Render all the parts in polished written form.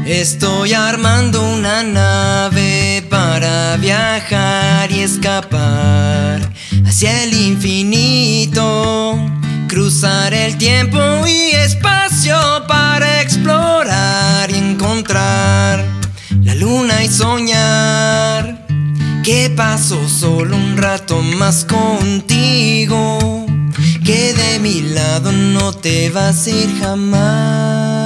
Estoy armando una nave para viajar y escapar hacia el infinito, cruzar el tiempo y espacio para explorar y encontrar la luna y soñar que paso solo un rato más contigo, que de mi lado no te vas a ir jamás.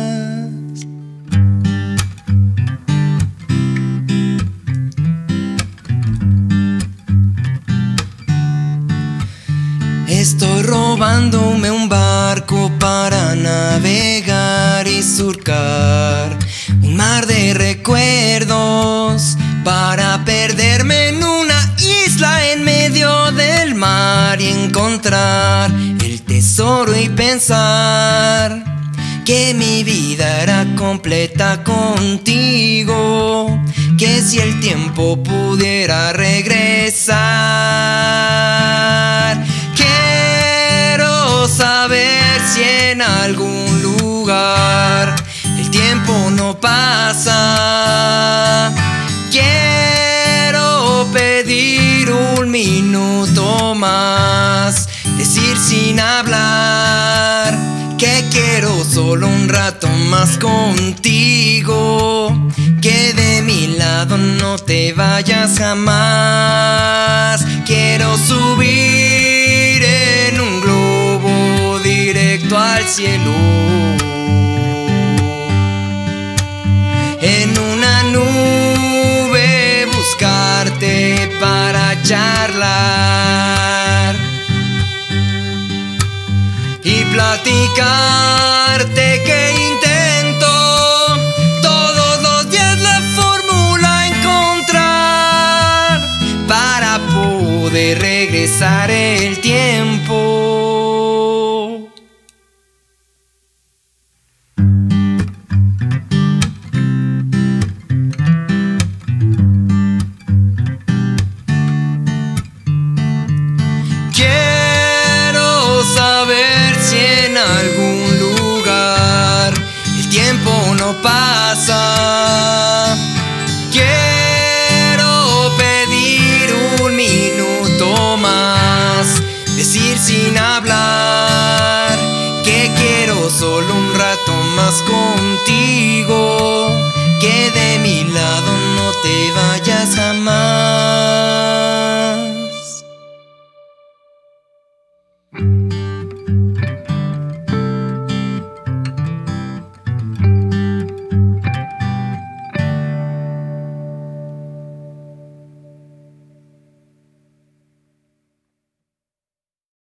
Estoy robándome un barco para navegar y surcar un mar de recuerdos, para perderme en una isla en medio del mar y encontrar el tesoro y pensar que mi vida era completa contigo, que si el tiempo pudiera regresar. Quiero saber si en algún lugar el tiempo no pasa. Quiero pedir un minuto más, decir sin hablar que quiero solo un rato más contigo, que de mi lado no te vayas jamás. Quiero subir en un globo directo al cielo, en una nube buscarte para charlar y platicarte que intento todos los días la fórmula encontrar para poder regresar el tiempo. Quiero saber si en algún lugar el tiempo no pasa. Quiero pedir un minuto más, decir sin hablar que quiero solo un rato más contigo, que de mi lado no te vayas.